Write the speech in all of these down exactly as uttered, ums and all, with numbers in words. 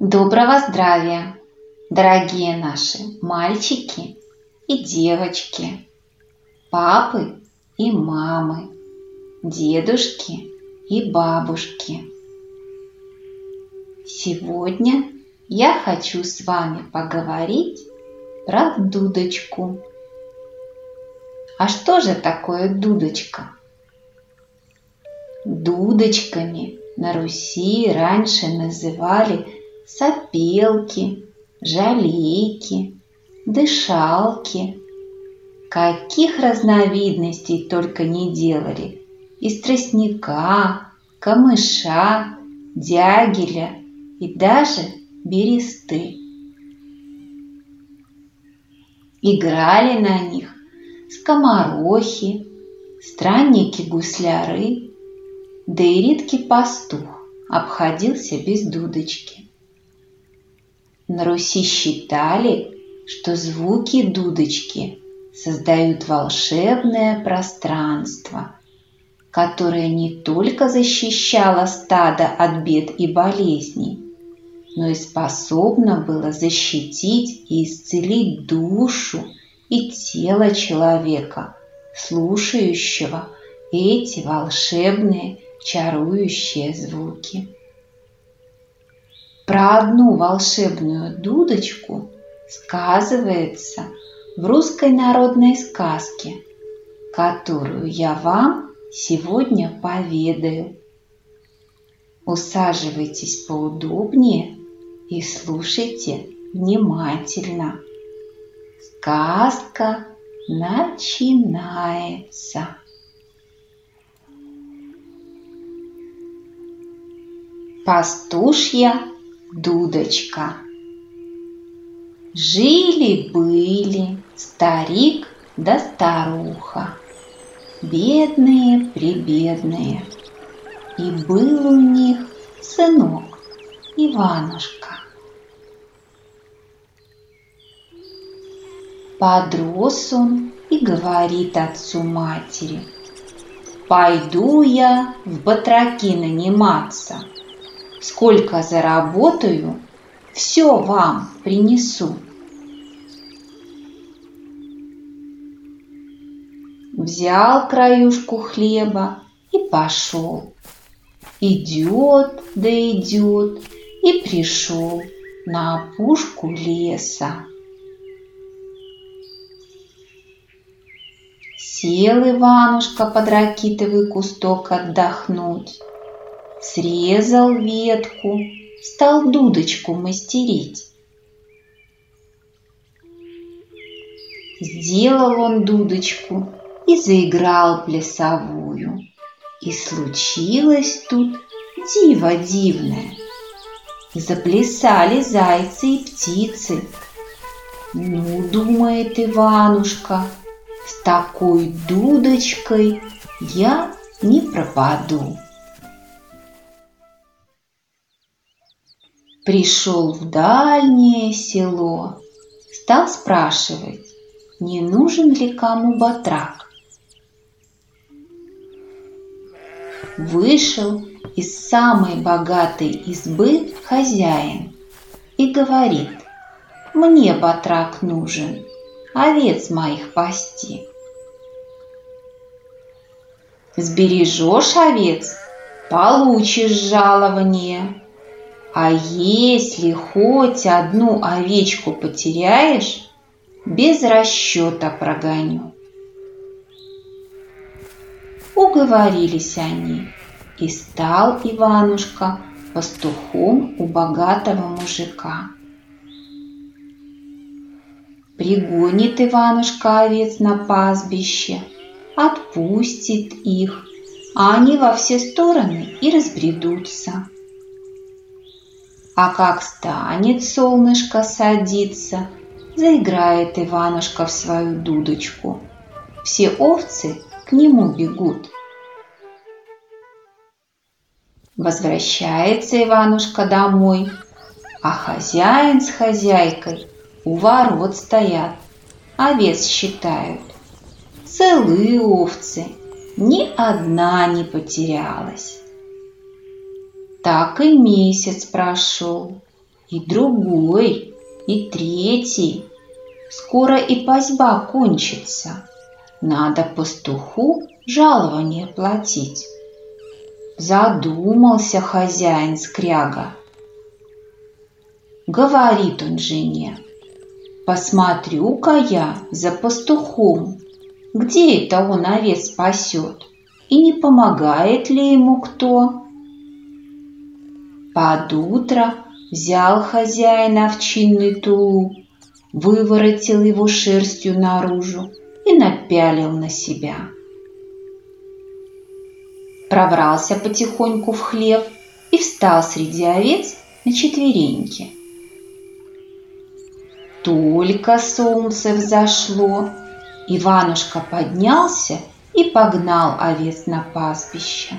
Доброго здравия, дорогие наши мальчики и девочки, папы и мамы, дедушки и бабушки. Сегодня я хочу с вами поговорить про дудочку. А что же такое дудочка? Дудочками на Руси раньше называли сопелки, жалейки, дышалки. Каких разновидностей только не делали: из тростника, камыша, дягеля и даже бересты. Играли на них скоморохи, странники-гусляры, да и редкий пастух обходился без дудочки. На Руси считали, что звуки дудочки создают волшебное пространство, которое не только защищало стадо от бед и болезней, но и способно было защитить и исцелить душу и тело человека, слушающего эти волшебные чарующие звуки. Про одну волшебную дудочку сказывается в русской народной сказке, которую я вам сегодня поведаю. Усаживайтесь поудобнее и слушайте внимательно. Сказка начинается. Пастушья дудочка. Жили-были старик да старуха, бедные-пребедные, и был у них сынок Иванушка. Подрос он и говорит отцу-матери: «Пойду я в батраки наниматься. Сколько заработаю, все вам принесу». Взял краюшку хлеба и пошел. Идет да идет и пришел на опушку леса. Сел Иванушка под ракитовый кусток отдохнуть. Срезал ветку, стал дудочку мастерить. Сделал он дудочку и заиграл плясовую. И случилось тут диво дивное. Заплясали зайцы и птицы. Ну, думает Иванушка, с такой дудочкой я не пропаду. Пришел в дальнее село, стал спрашивать, не нужен ли кому батрак. Вышел из самой богатой избы хозяин и говорит: мне батрак нужен, овец моих пасти. Сбережешь овец, получишь жалование. А если хоть одну овечку потеряешь, без расчета прогоню. Уговорились они, и стал Иванушка пастухом у богатого мужика. Пригонит Иванушка овец на пастбище, отпустит их, а они во все стороны и разбредутся. А как станет солнышко садиться, заиграет Иванушка в свою дудочку. Все овцы к нему бегут. Возвращается Иванушка домой, а хозяин с хозяйкой у ворот стоят, овец считают. Целые овцы, ни одна не потерялась. Так и месяц прошел, и другой, и третий. Скоро и пасьба кончится. Надо пастуху жалование платить. Задумался хозяин скряга. Говорит он жене: посмотрю-ка я за пастухом, где это он овец пасет, и не помогает ли ему кто. Под утро взял хозяин овчинный тулуп, выворотил его шерстью наружу и напялил на себя. Пробрался потихоньку в хлев и встал среди овец на четвереньки. Только солнце взошло, Иванушка поднялся и погнал овец на пастбище.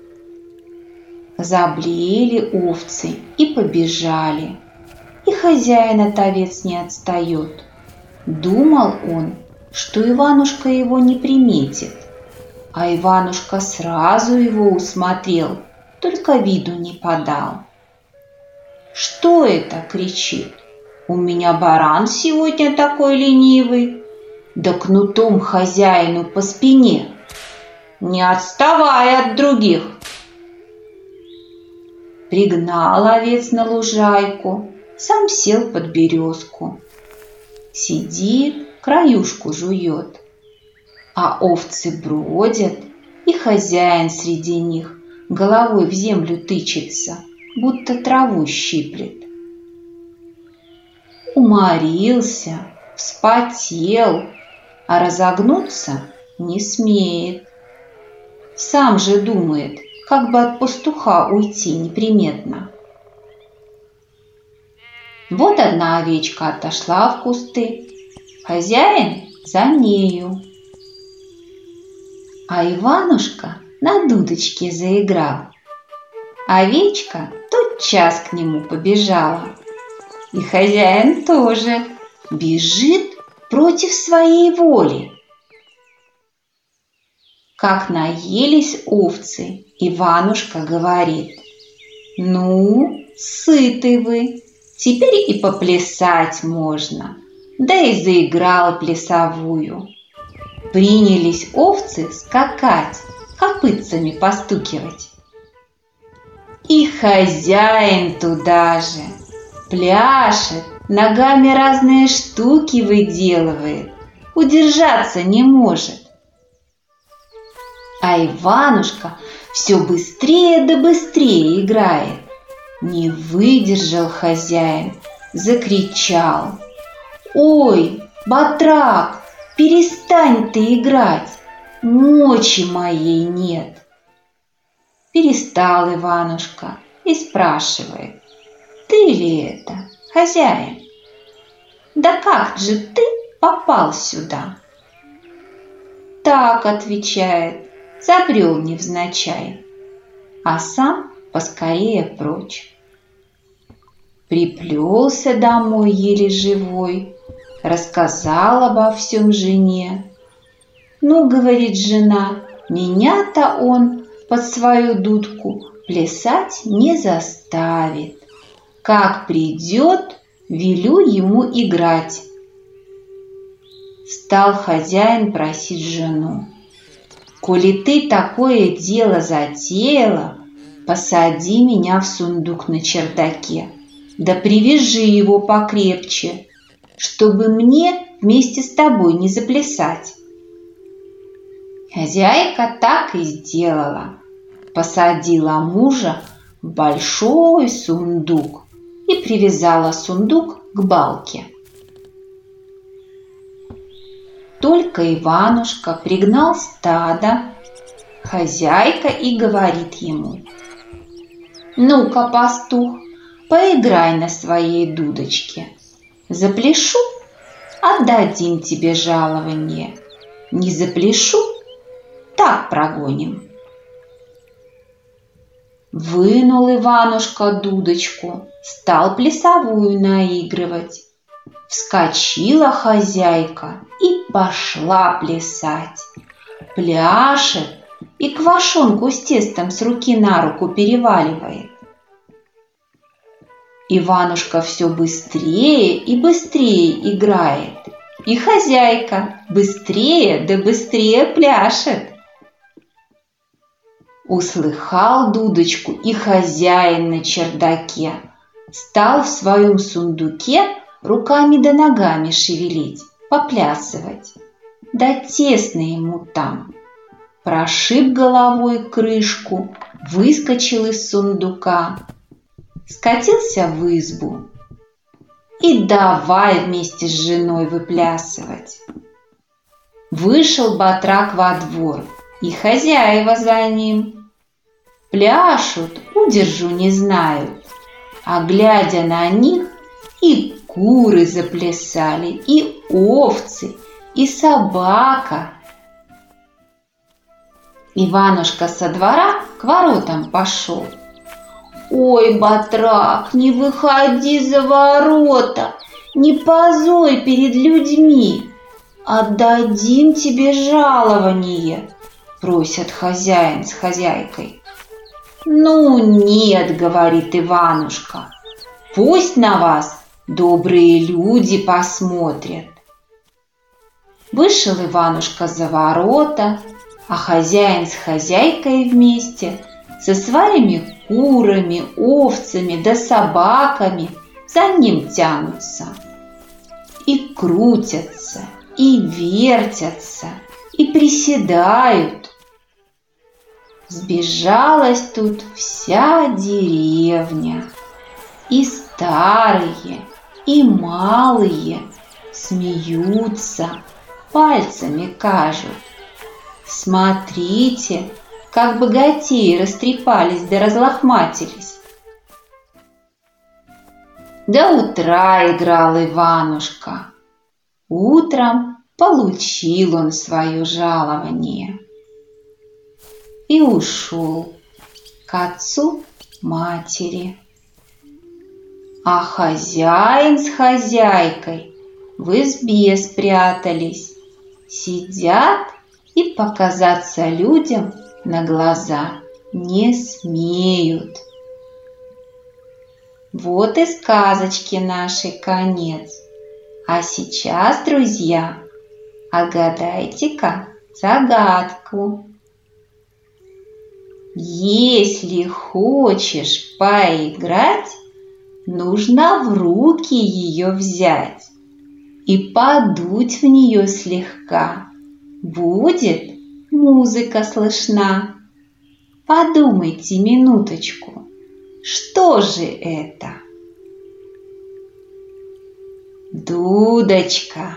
Заблеяли овцы и побежали, и хозяин от овец не отстает. Думал он, что Иванушка его не приметит, а Иванушка сразу его усмотрел, только виду не подал. «Что это?» — кричит. «У меня баран сегодня такой ленивый, да кнутом хозяину по спине. Не отставай от других!» Пригнал овец на лужайку, сам сел под березку. Сидит, краюшку жует, а овцы бродят, и хозяин среди них головой в землю тычется, будто траву щиплет. Уморился, вспотел, а разогнуться не смеет. Сам же думает, как бы от пастуха уйти неприметно. Вот одна овечка отошла в кусты, хозяин за нею. А Иванушка на дудочке заиграл. Овечка тотчас к нему побежала. И хозяин тоже бежит против своей воли. Как наелись овцы, Иванушка говорит: «Ну, сыты вы, теперь и поплясать можно». Да и заиграл плясовую. Принялись овцы скакать, копытцами постукивать. И хозяин туда же пляшет, ногами разные штуки выделывает, удержаться не может. А Иванушка все быстрее да быстрее играет. Не выдержал хозяин, закричал: «Ой, батрак, перестань ты играть, мочи моей нет». Перестал Иванушка и спрашивает: «Ты ли это, хозяин? Да как же ты попал сюда?» «Так», — отвечает, — «забрел невзначай», а сам поскорее прочь. Приплелся домой еле живой, рассказал обо всем жене. «Ну, — говорит жена, — меня-то он под свою дудку плясать не заставит. Как придет, велю ему играть». Стал хозяин просить жену: «Коли ты такое дело затеяла, посади меня в сундук на чердаке, да привяжи его покрепче, чтобы мне вместе с тобой не заплясать». Хозяйка так и сделала. Посадила мужа в большой сундук и привязала сундук к балке. Только Иванушка пригнал стадо, хозяйка и говорит ему: «Ну-ка, пастух, поиграй на своей дудочке. Запляшу — отдадим тебе жалование. Не запляшу — так прогоним». Вынул Иванушка дудочку, стал плясовую наигрывать. Вскочила хозяйка и пошла плясать. Пляшет и квашонку с тестом с руки на руку переваливает. Иванушка все быстрее и быстрее играет, и хозяйка быстрее да быстрее пляшет. Услыхал дудочку и хозяин на чердаке, стал в своем сундуке руками да ногами шевелить, поплясывать. Да тесно ему там. Прошиб головой крышку, выскочил из сундука, скатился в избу и давай вместе с женой выплясывать. Вышел батрак во двор, и хозяева за ним. Пляшут, удержу не знают, а глядя на них, и куры заплясали, и овцы, и собака. Иванушка со двора к воротам пошел. «Ой, батрак, не выходи за ворота, не позорь перед людьми, отдадим тебе жалование», просят хозяин с хозяйкой. «Ну нет, — говорит Иванушка, — пусть на вас добрые люди посмотрят». Вышел Иванушка за ворота, а хозяин с хозяйкой вместе со своими курами, овцами да собаками за ним тянутся. И крутятся, и вертятся, и приседают. Сбежалась тут вся деревня, и старые, и малые смеются, пальцами кажут. Смотрите, как богатеи растрепались да разлохматились. До утра играл Иванушка. Утром получил он свое жалование и ушел к отцу матери. А хозяин с хозяйкой в избе спрятались, сидят и показаться людям на глаза не смеют. Вот и сказочки нашей конец. А сейчас, друзья, отгадайте-ка загадку. Если хочешь поиграть, нужно в руки ее взять и подуть в нее слегка. Будет музыка слышна. Подумайте минуточку, что же это? Дудочка.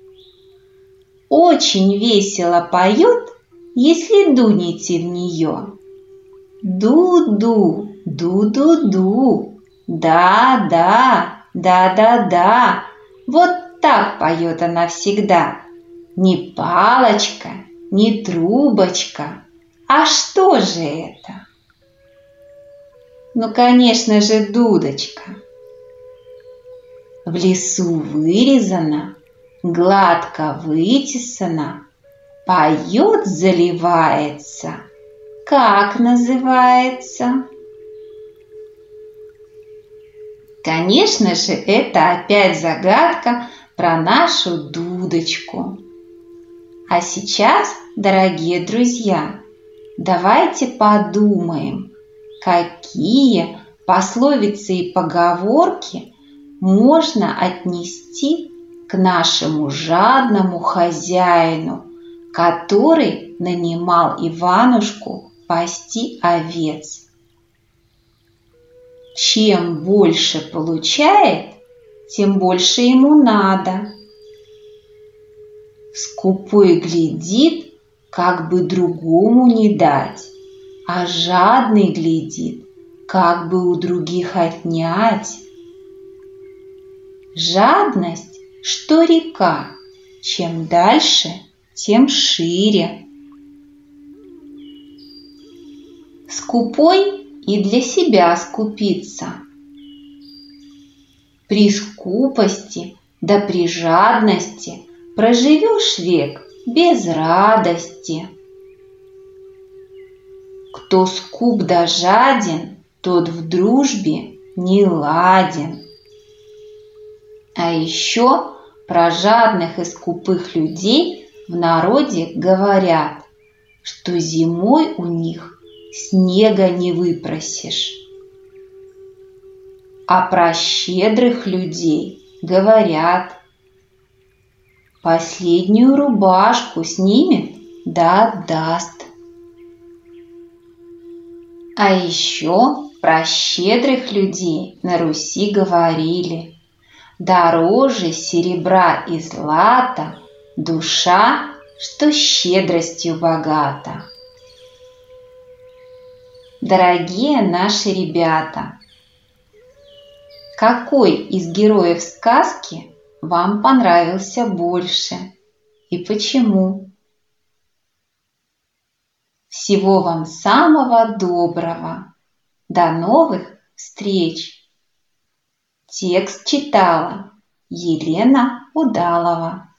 Очень весело поет, если дунете в нее. Ду-ду, ду-ду-ду, да-да, да-да-да. Вот так поет она всегда. Не палочка, не трубочка. А что же это? Ну, конечно же, дудочка. В лесу вырезана, гладко вытесана, поет, заливается. Как называется? Конечно же, это опять загадка про нашу дудочку. А сейчас, дорогие друзья, давайте подумаем, какие пословицы и поговорки можно отнести к нашему жадному хозяину, который нанимал Иванушку пасти овец. Чем больше получает, тем больше ему надо. Скупой глядит, как бы другому не дать, а жадный глядит, как бы у других отнять. Жадность, что река, чем дальше, тем шире. Скупой и для себя скупится. При скупости да при жадности проживешь век без радости. Кто скуп да жаден, тот в дружбе не ладен. А еще про жадных и скупых людей в народе говорят, что зимой у них снега не выпросишь. А про щедрых людей говорят, последнюю рубашку снимет да отдаст. А еще про щедрых людей на Руси говорили, дороже серебра и злата душа, что щедростью богата. Дорогие наши ребята, какой из героев сказки вам понравился больше и почему? Всего вам самого доброго. До новых встреч! Текст читала Елена Удалова.